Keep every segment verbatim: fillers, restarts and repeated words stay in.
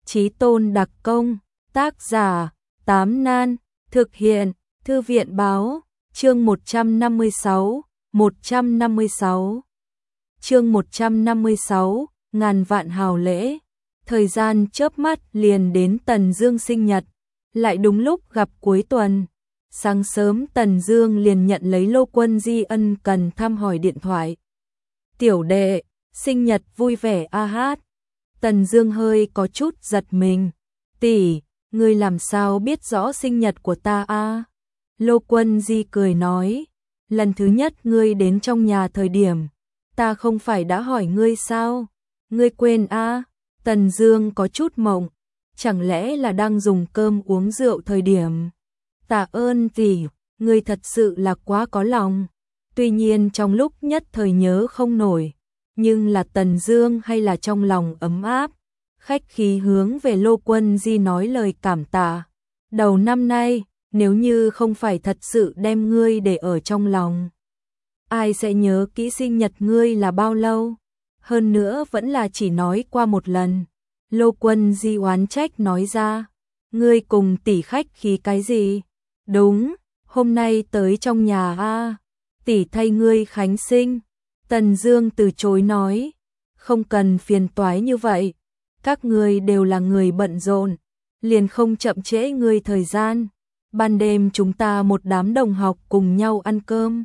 Chí tôn đặc công, tác giả, Tám Nan, thực hiện, Thư viện báo, chương một trăm năm mươi sáu, một trăm năm mươi sáu. Chương một trăm năm mươi sáu, ngàn vạn hào lễ. Thời gian chớp mắt liền đến Tần Dương sinh nhật, lại đúng lúc gặp cuối tuần. Sáng sớm Tần Dương liền nhận lấy Lô Quân Di ân cần thăm hỏi điện thoại. Tiểu đệ, sinh nhật vui vẻ a hát. Tần Dương hơi có chút giật mình. Tỷ, ngươi làm sao biết rõ sinh nhật của ta a? Lô Quân Di cười nói, lần thứ nhất ngươi đến trong nhà thời điểm, ta không phải đã hỏi ngươi sao? Ngươi quên a? Tần Dương có chút mộng, chẳng lẽ là đang dùng cơm uống rượu thời điểm? Tạ ơn tỷ, ngươi thật sự là quá có lòng. Tuy nhiên trong lúc nhất thời nhớ không nổi, nhưng là Tần Dương hay là trong lòng ấm áp, khách khí hướng về Lô Quân Di nói lời cảm tạ. Đầu năm nay, nếu như không phải thật sự đem ngươi để ở trong lòng, ai sẽ nhớ kỹ sinh nhật ngươi là bao lâu? Hơn nữa vẫn là chỉ nói qua một lần. Lô Quân Di oán trách nói ra, ngươi cùng tỷ khách khí cái gì? Đúng, hôm nay tới trong nhà a, tỷ thay ngươi khánh sinh. Tần Dương từ chối nói, không cần phiền toái như vậy, các ngươi đều là người bận rộn, liền không chậm trễ ngươi thời gian. Ban đêm chúng ta một đám đồng học cùng nhau ăn cơm,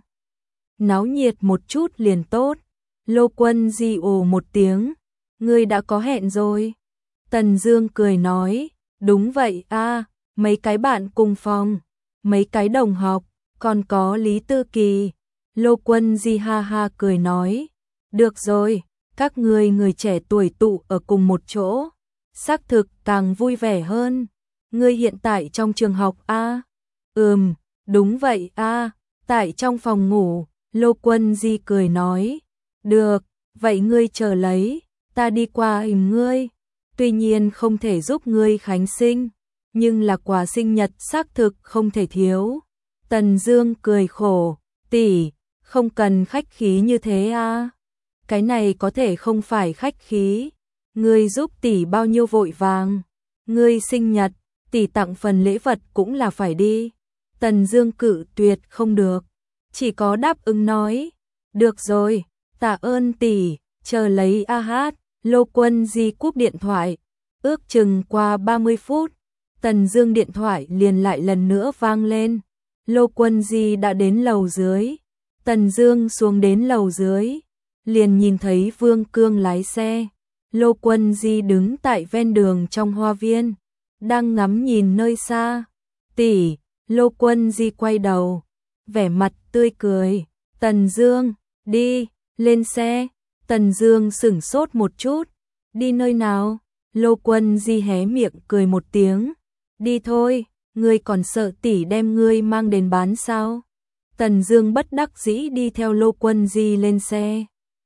náo nhiệt một chút liền tốt. Lô Quân Di ồ một tiếng, ngươi đã có hẹn rồi? Tần Dương cười nói, đúng vậy a, mấy cái bạn cùng phòng, mấy cái đồng học, còn có Lý Tư Kỳ. Lô Quân Di ha ha cười nói, được rồi, các ngươi người trẻ tuổi tụ ở cùng một chỗ, xác thực càng vui vẻ hơn. Ngươi hiện tại trong trường học a? Ừm, đúng vậy a, tại trong phòng ngủ. Lô Quân Di cười nói, được, vậy ngươi chờ lấy, ta đi qua ỉm ngươi. Tuy nhiên không thể giúp ngươi khánh sinh, nhưng là quà sinh nhật xác thực không thể thiếu. Tần Dương cười khổ, tỷ, không cần khách khí như thế a. Cái này có thể không phải khách khí, ngươi giúp tỷ bao nhiêu vội vàng. Ngươi sinh nhật, tỷ tặng phần lễ vật cũng là phải đi. Tần Dương cự tuyệt không được, chỉ có đáp ứng nói, được rồi, tạ ơn tỷ, chờ lấy a hát. Lô Quân Di cúp điện thoại, ước chừng qua ba mươi phút, Tần Dương điện thoại liền lại lần nữa vang lên. Lô Quân Di đã đến lầu dưới. Tần Dương xuống đến lầu dưới, liền nhìn thấy Vương Cương lái xe. Lô Quân Di đứng tại ven đường trong hoa viên, đang ngắm nhìn nơi xa. Tỷ, Lô Quân Di quay đầu, vẻ mặt tươi cười, Tần Dương, đi, lên xe. Tần Dương sững sốt một chút, đi nơi nào? Lô Quân Di hé miệng cười một tiếng, đi thôi, ngươi còn sợ tỷ đem ngươi mang đến bán sao? Tần Dương bất đắc dĩ đi theo Lô Quân Di lên xe.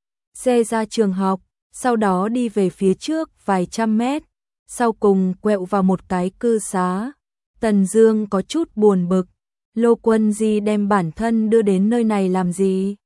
Xe ra trường học, sau đó đi về phía trước vài trăm mét, sau cùng quẹo vào một cái cư xá. Tần Dương có chút buồn bực, Lô Quân Di đem bản thân đưa đến nơi này làm gì?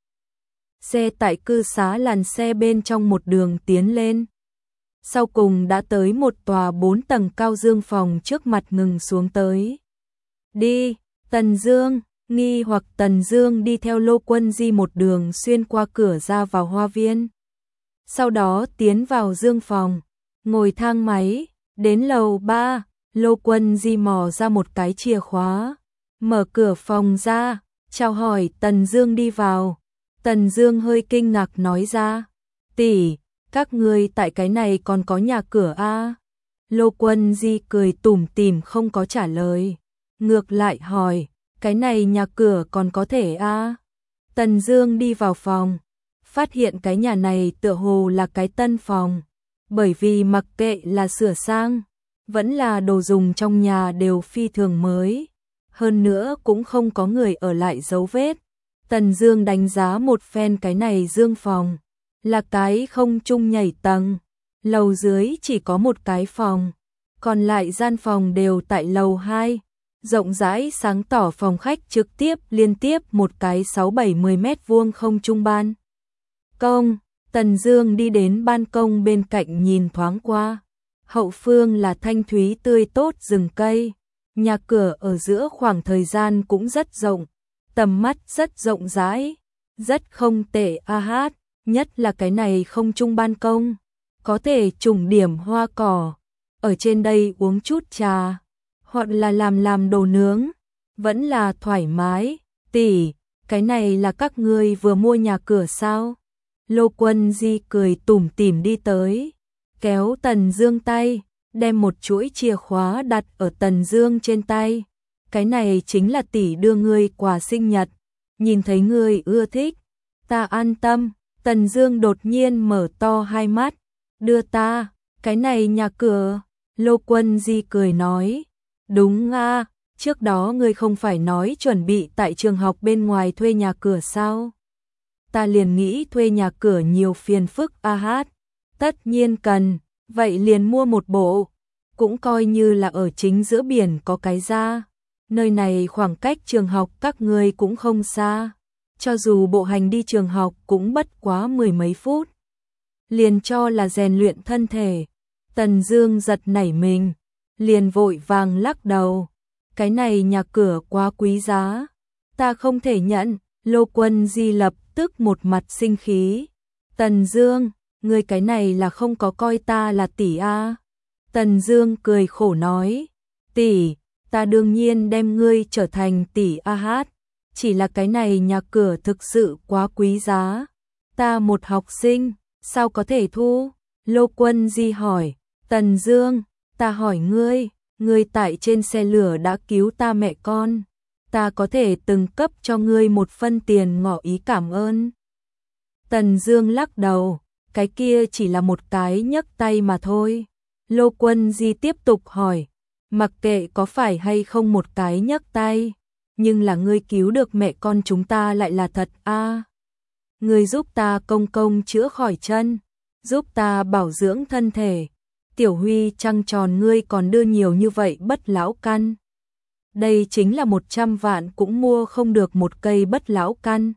Xe tại cư xá làn xe bên trong một đường tiến lên. Sau cùng đã tới một tòa bốn tầng cao dương phòng, trước mặt ngừng xuống tới. Đi, Tần Dương, nghi hoặc Tần Dương đi theo Lô Quân Di một đường xuyên qua cửa ra vào hoa viên. Sau đó tiến vào dương phòng, ngồi thang máy, đến lầu ba, Lô Quân Di mò ra một cái chìa khóa, mở cửa phòng ra, chào hỏi Tần Dương đi vào. Tần Dương hơi kinh ngạc nói ra, tỷ, các ngươi tại cái này còn có nhà cửa a? Lô Quân Di cười tủm tỉm không có trả lời, ngược lại hỏi, cái này nhà cửa còn có thể a? Tần Dương đi vào phòng, phát hiện cái nhà này tựa hồ là cái tân phòng, bởi vì mặc kệ là sửa sang, vẫn là đồ dùng trong nhà đều phi thường mới, hơn nữa cũng không có người ở lại dấu vết. Tần Dương đánh giá một phen cái này dương phòng, là cái không trung nhảy tầng, lầu dưới chỉ có một cái phòng, còn lại gian phòng đều tại lầu hai, rộng rãi sáng tỏ phòng khách trực tiếp liên tiếp một cái sáu bảy mươi mét vuông không trung ban công. Tần Dương đi đến ban công bên cạnh nhìn thoáng qua, hậu phương là thanh thúy tươi tốt rừng cây, nhà cửa ở giữa khoảng thời gian cũng rất rộng, tầm mắt rất rộng rãi, rất không tệ a hát, nhất là cái này không trung ban công, có thể trùng điểm hoa cỏ, ở trên đây uống chút trà, hoặc là làm làm đồ nướng, vẫn là thoải mái. Tỷ, cái này là các ngươi vừa mua nhà cửa sao? Lô Quân Di cười tủm tỉm đi tới, kéo Tần Dương tay, đem một chuỗi chìa khóa đặt ở Tần Dương trên tay. Cái này chính là tỷ đưa ngươi quà sinh nhật, nhìn thấy ngươi ưa thích, ta an tâm. Tần Dương đột nhiên mở to hai mắt, đưa ta, cái này nhà cửa. Lô Quân Di cười nói, đúng a, trước đó ngươi không phải nói chuẩn bị tại trường học bên ngoài thuê nhà cửa sao? Ta liền nghĩ thuê nhà cửa nhiều phiền phức a hát, tất nhiên cần, vậy liền mua một bộ, cũng coi như là ở chính giữa biển có cái ra, nơi này khoảng cách trường học các ngươi cũng không xa, cho dù bộ hành đi trường học cũng bất quá mười mấy phút, liền cho là rèn luyện thân thể. Tần Dương giật nảy mình, liền vội vàng lắc đầu, cái này nhà cửa quá quý giá, ta không thể nhận. Lô Quân Di lập tức một mặt sinh khí, Tần Dương, ngươi cái này là không có coi ta là tỷ a? Tần Dương cười khổ nói, tỷ, ta đương nhiên đem ngươi trở thành tỷ a hát, chỉ là cái này nhà cửa thực sự quá quý giá, ta một học sinh, sao có thể thu? Lô Quân Di hỏi, Tần Dương, ta hỏi ngươi, ngươi tại trên xe lửa đã cứu ta mẹ con, ta có thể từng cấp cho ngươi một phân tiền ngỏ ý cảm ơn. Tần Dương lắc đầu, cái kia chỉ là một cái nhấc tay mà thôi. Lô Quân Di tiếp tục hỏi, mặc kệ có phải hay không một cái nhấc tay, nhưng là ngươi cứu được mẹ con chúng ta lại là thật a. Ngươi giúp ta công công chữa khỏi chân, giúp ta bảo dưỡng thân thể. Tiểu Huy trăng tròn ngươi còn đưa nhiều như vậy bất lão căn. Đây chính là một trăm vạn cũng mua không được một cây bất lão căn.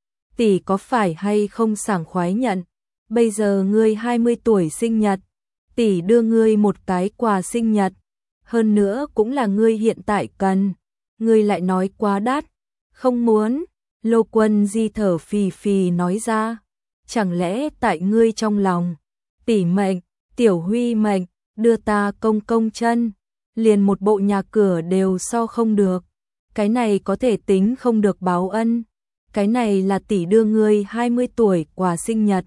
Tỷ có phải hay không sảng khoái nhận, bây giờ ngươi hai mươi tuổi sinh nhật, tỷ đưa ngươi một cái quà sinh nhật, hơn nữa cũng là ngươi hiện tại cần, ngươi lại nói quá đắt, không muốn. Lô Quân Di thở phì phì nói ra, chẳng lẽ tại ngươi trong lòng, tỷ mệnh, Tiểu Huy mệnh, đưa ta công công chân, liền một bộ nhà cửa đều so không được, cái này có thể tính không được báo ân, cái này là tỷ đưa ngươi hai mươi tuổi quà sinh nhật.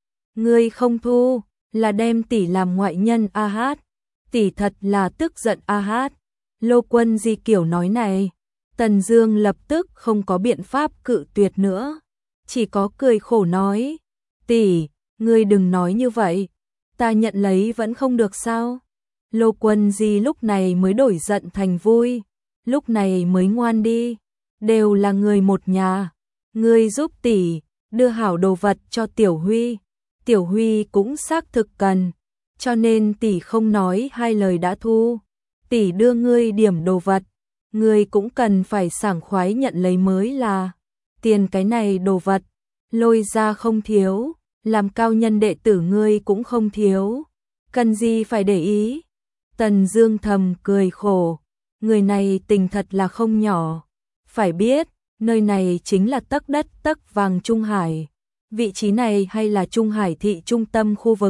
Ngươi không thu, là đem tỷ làm ngoại nhân a hát, tỷ thật là tức giận a hát. Lô Quân Di kiểu nói này, Tần Dương lập tức không có biện pháp cự tuyệt nữa, chỉ có cười khổ nói, tỷ, ngươi đừng nói như vậy, ta nhận lấy vẫn không được sao? Lô Quân Di lúc này mới đổi giận thành vui, lúc này mới ngoan đi, đều là người một nhà, ngươi giúp tỷ đưa hảo đồ vật cho Tiểu Huy, Tiểu Huy cũng xác thực cần, cho nên tỷ không nói hai lời đã thu, tỷ đưa ngươi điểm đồ vật, ngươi cũng cần phải sảng khoái nhận lấy mới là, tiền cái này đồ vật, lôi ra không thiếu, làm cao nhân đệ tử ngươi cũng không thiếu, cần gì phải để ý. Tần Dương thầm cười khổ, người này tình thật là không nhỏ, phải biết, nơi này chính là tấc đất tấc vàng Trung Hải, vị trí này hay là Trung Hải thị trung tâm khu vực.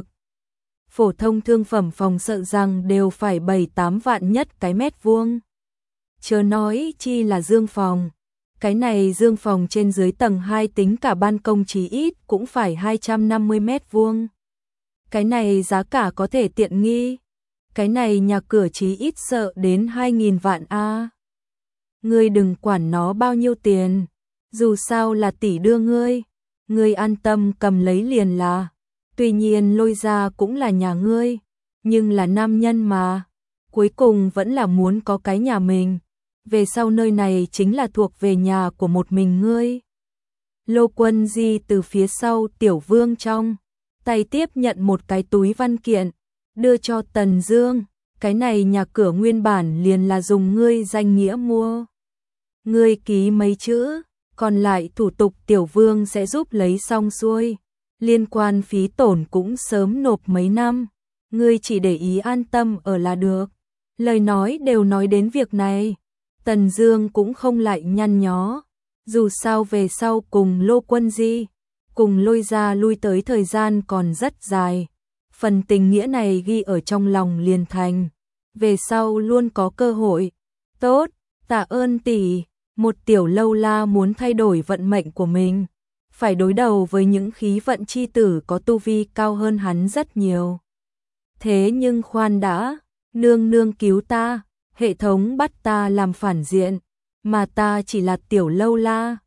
Phổ thông thương phẩm phòng sợ rằng đều phải bảy tám vạn nhất cái mét vuông. Chớ nói chi là dương phòng, cái này dương phòng trên dưới tầng hai tính cả ban công chí ít cũng phải hai trăm năm mươi mét vuông. Cái này giá cả có thể tiện nghi. Cái này nhà cửa chí ít sợ đến hai nghìn vạn a. Ngươi đừng quản nó bao nhiêu tiền, dù sao là tỷ đưa ngươi, ngươi an tâm cầm lấy liền là. Tuy nhiên Lôi ra cũng là nhà ngươi, nhưng là nam nhân mà, cuối cùng vẫn là muốn có cái nhà mình, về sau nơi này chính là thuộc về nhà của một mình ngươi. Lô Quân Di từ phía sau Tiểu Vương trong tay tiếp nhận một cái túi văn kiện, đưa cho Tần Dương, cái này nhà cửa nguyên bản liền là dùng ngươi danh nghĩa mua. Ngươi ký mấy chữ, còn lại thủ tục Tiểu Vương sẽ giúp lấy xong xuôi, liên quan phí tổn cũng sớm nộp mấy năm, ngươi chỉ để ý an tâm ở là được. Lời nói đều nói đến việc này, Tần Dương cũng không lại nhăn nhó, dù sao về sau cùng Lô Quân Di, cùng Lôi gia lui tới thời gian còn rất dài, phần tình nghĩa này ghi ở trong lòng liền thành, về sau luôn có cơ hội. Tốt, tạ ơn tỷ. Một tiểu lâu la muốn thay đổi vận mệnh của mình, phải đối đầu với những khí vận chi tử có tu vi cao hơn hắn rất nhiều. Thế nhưng khoan đã, nương nương cứu ta, hệ thống bắt ta làm phản diện, mà ta chỉ là tiểu lâu la,